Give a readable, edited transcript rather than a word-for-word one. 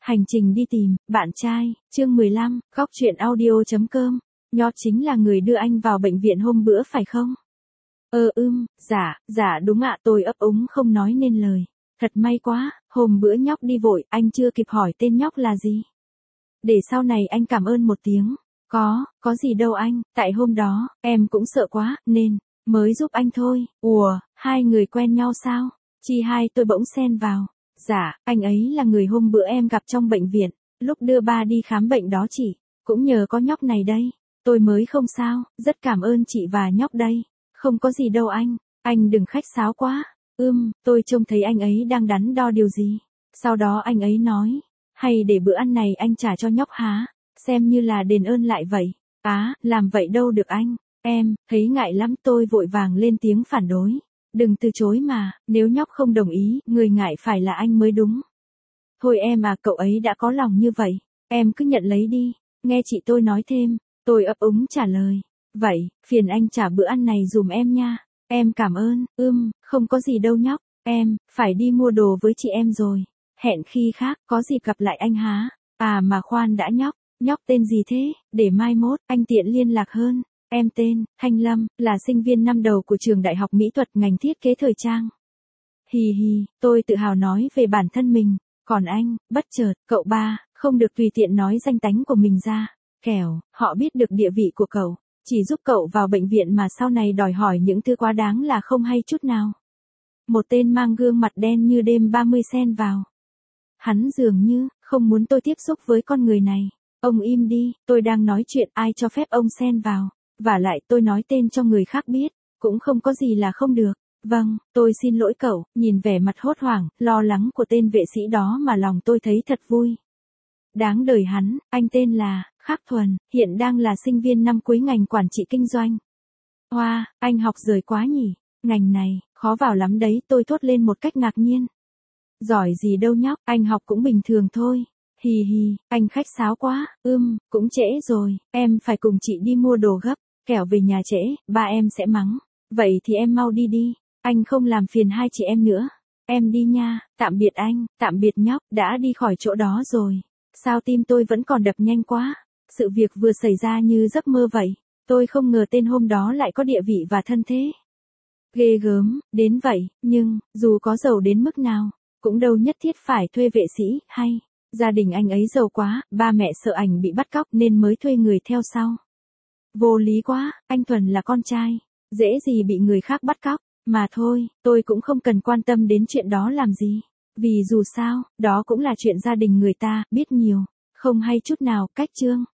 Hành trình đi tìm, bạn trai, chương 15, góc truyện audio.com, Nho chính là người đưa anh vào bệnh viện hôm bữa phải không? Dạ đúng ạ, tôi ấp úng không nói nên lời. Thật may quá, hôm bữa nhóc đi vội, anh chưa kịp hỏi tên nhóc là gì. Để sau này anh cảm ơn một tiếng. Có gì đâu anh, tại hôm đó, em cũng sợ quá, nên, mới giúp anh thôi. Ủa, hai người quen nhau sao? Chi hai tôi bỗng xen vào. Dạ, anh ấy là người hôm bữa em gặp trong bệnh viện, lúc đưa ba đi khám bệnh đó chị, cũng nhờ có nhóc này đây, tôi mới không sao, rất cảm ơn chị và nhóc đây, không có gì đâu anh đừng khách sáo quá, tôi trông thấy anh ấy đang đắn đo điều gì, sau đó anh ấy nói, hay để bữa ăn này anh trả cho nhóc há, xem như là đền ơn lại vậy, làm vậy đâu được anh, em, thấy ngại lắm tôi vội vàng lên tiếng phản đối. Đừng từ chối mà, nếu nhóc không đồng ý, người ngại phải là anh mới đúng. Thôi em à, cậu ấy đã có lòng như vậy, em cứ nhận lấy đi, nghe chị tôi nói thêm, tôi ấp úng trả lời. Vậy, phiền anh trả bữa ăn này dùm em nha, em cảm ơn, không có gì đâu nhóc, em, phải đi mua đồ với chị em rồi. Hẹn khi khác, có dịp gặp lại anh há. À mà khoan đã nhóc tên gì thế, để mai mốt, anh tiện liên lạc hơn. Em tên, Thanh Lâm, là sinh viên năm đầu của trường Đại học Mỹ thuật ngành thiết kế thời trang. Hì, tôi tự hào nói về bản thân mình, còn anh, bất chợt, cậu ba, không được tùy tiện nói danh tánh của mình ra, kẻo, họ biết được địa vị của cậu, chỉ giúp cậu vào bệnh viện mà sau này đòi hỏi những thứ quá đáng là không hay chút nào. Một tên mang gương mặt đen như đêm 30 xen vào. Hắn dường như, không muốn tôi tiếp xúc với con người này. Ông im đi, tôi đang nói chuyện, ai cho phép ông xen vào. Vả lại tôi nói tên cho người khác biết, cũng không có gì là không được. Vâng, tôi xin lỗi cậu, nhìn vẻ mặt hốt hoảng, lo lắng của tên vệ sĩ đó mà lòng tôi thấy thật vui. Đáng đời hắn, anh tên là Khắc Thuần, hiện đang là sinh viên năm cuối ngành quản trị kinh doanh. Hoa, anh học giỏi quá nhỉ, ngành này, khó vào lắm đấy, tôi thốt lên một cách ngạc nhiên. Giỏi gì đâu nhóc, anh học cũng bình thường thôi. Hì, anh khách sáo quá, cũng trễ rồi, em phải cùng chị đi mua đồ gấp, kẻo về nhà trễ, ba em sẽ mắng. Vậy thì em mau đi, anh không làm phiền hai chị em nữa. Em đi nha, tạm biệt anh, tạm biệt nhóc, đã đi khỏi chỗ đó rồi. Sao tim tôi vẫn còn đập nhanh quá, sự việc vừa xảy ra như giấc mơ vậy, tôi không ngờ tên hôm đó lại có địa vị và thân thế. Ghê gớm, đến vậy, nhưng, dù có giàu đến mức nào, cũng đâu nhất thiết phải thuê vệ sĩ, hay. Gia đình anh ấy giàu quá, ba mẹ sợ ảnh bị bắt cóc nên mới thuê người theo sau. Vô lý quá, anh Thuần là con trai, dễ gì bị người khác bắt cóc, mà thôi, tôi cũng không cần quan tâm đến chuyện đó làm gì. Vì dù sao, đó cũng là chuyện gia đình người ta, biết nhiều, không hay chút nào, cách chương.